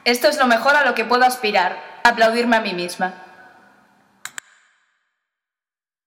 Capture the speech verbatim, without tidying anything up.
Esto es lo mejor a lo que puedo aspirar, aplaudirme a mí misma.